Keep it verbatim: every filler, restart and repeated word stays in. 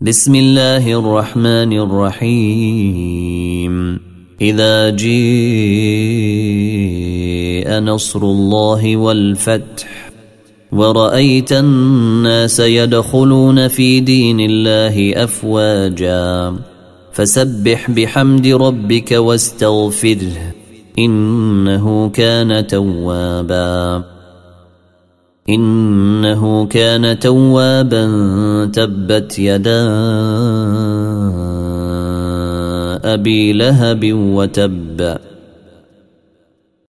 بسم الله الرحمن الرحيم إذا جاء نصر الله والفتح ورأيت الناس يدخلون في دين الله أفواجا فسبح بحمد ربك واستغفره إنه كان توابا إنه كان توابا تبت يدا أبي لهب وتب